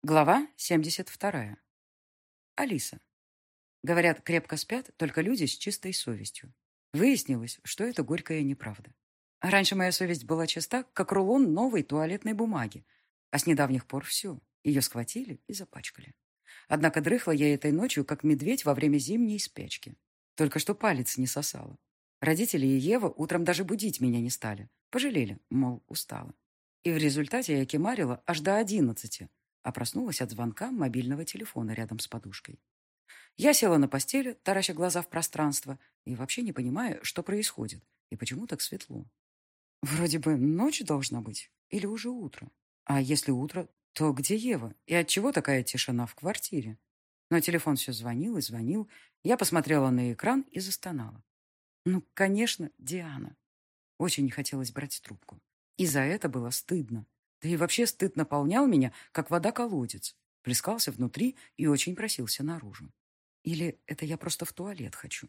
Глава 72. Алиса. Говорят, крепко спят только люди с чистой совестью. Выяснилось, что это горькая неправда. Раньше моя совесть была чиста, как рулон новой туалетной бумаги. А с недавних пор все. Ее схватили и запачкали. Однако дрыхла я этой ночью, как медведь во время зимней спячки. Только что палец не сосала. Родители и Ева утром даже будить меня не стали. Пожалели, мол, устала. И в результате я кемарила аж до 11, а проснулась от звонка мобильного телефона рядом с подушкой. Я села на постели, тараща глаза в пространство, и вообще не понимая, что происходит, и почему так светло. Вроде бы ночь должна быть, или уже утро. А если утро, то где Ева? И отчего такая тишина в квартире? Но телефон все звонил и звонил. Я посмотрела на экран и застонала. Ну, конечно, Диана. Очень не хотелось брать трубку. И за это было стыдно. Да и вообще стыд наполнял меня, как вода-колодец. Плескался внутри и очень просился наружу. Или это я просто в туалет хочу?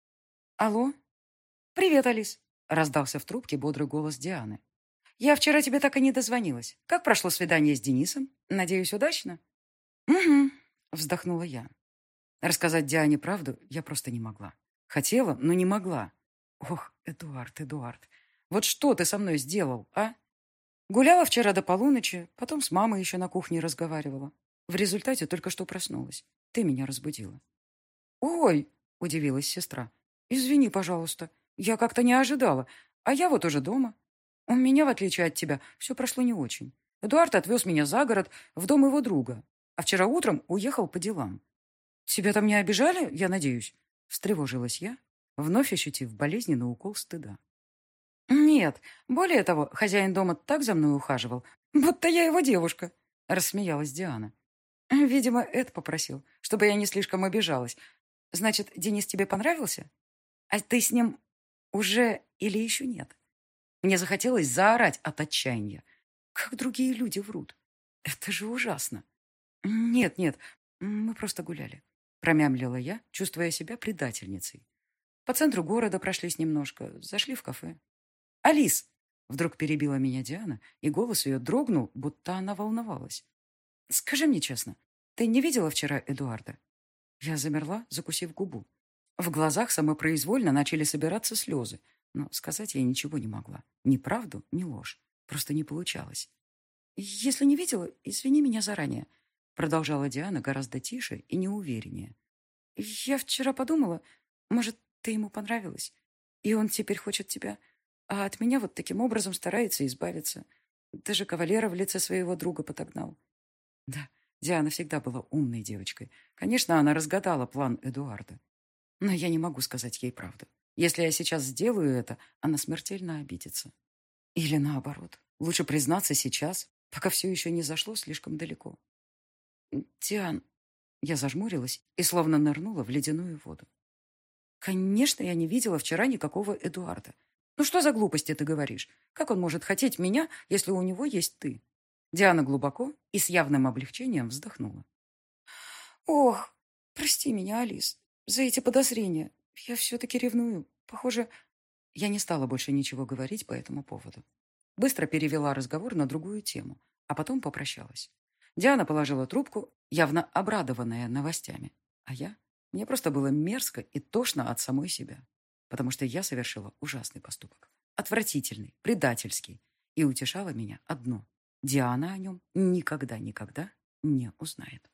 Алло? Привет, Алис. Раздался в трубке бодрый голос Дианы. Я вчера тебе так и не дозвонилась. Как прошло свидание с Денисом? Надеюсь, удачно? Угу, вздохнула я. Рассказать Диане правду я просто не могла. Хотела, но не могла. Ох, Эдуард, Эдуард, вот что ты со мной сделал, а? Гуляла вчера до полуночи, потом с мамой еще на кухне разговаривала. В результате только что проснулась. Ты меня разбудила. «Ой!» – удивилась сестра. «Извини, пожалуйста. Я как-то не ожидала. А я вот уже дома. У меня, в отличие от тебя, все прошло не очень. Эдуард отвез меня за город, в дом его друга. А вчера утром уехал по делам. Тебя там не обижали, я надеюсь?» Встревожилась я, вновь ощутив болезненный укол стыда. «Нет, более того, хозяин дома так за мной ухаживал, будто я его девушка», — рассмеялась Диана. «Видимо, Эд попросил, чтобы я не слишком обижалась. Значит, Денис тебе понравился? А ты с ним уже или еще нет?» Мне захотелось заорать от отчаяния. Как другие люди врут. Это же ужасно. «Нет, нет, мы просто гуляли», — промямлила я, чувствуя себя предательницей. По центру города прошлись немножко, зашли в кафе. «Алис!» — вдруг перебила меня Диана, и голос ее дрогнул, будто она волновалась. «Скажи мне честно, ты не видела вчера Эдуарда?» Я замерла, закусив губу. В глазах самопроизвольно начали собираться слезы, но сказать я ничего не могла. Ни правду, ни ложь. Просто не получалось. «Если не видела, извини меня заранее», — продолжала Диана гораздо тише и неувереннее. «Я вчера подумала, может, ты ему понравилась, и он теперь хочет тебя, а от меня вот таким образом старается избавиться. Даже кавалера в лице своего друга подогнал». Да, Диана всегда была умной девочкой. Конечно, она разгадала план Эдуарда. Но я не могу сказать ей правду. Если я сейчас сделаю это, она смертельно обидится. Или наоборот. Лучше признаться сейчас, пока все еще не зашло слишком далеко. Диан, я зажмурилась и словно нырнула в ледяную воду. Конечно, я не видела вчера никакого Эдуарда. Ну что за глупости ты говоришь? Как он может хотеть меня, если у него есть ты? Диана глубоко и с явным облегчением вздохнула. Ох, прости меня, Алис, за эти подозрения. Я все-таки ревную. Похоже, я не стала больше ничего говорить по этому поводу. Быстро перевела разговор на другую тему, а потом попрощалась. Диана положила трубку, явно обрадованная новостями. А я? Мне просто было мерзко и тошно от самой себя, потому что я совершила ужасный поступок. Отвратительный, предательский. И утешало меня одно. Диана о нем никогда-никогда не узнает.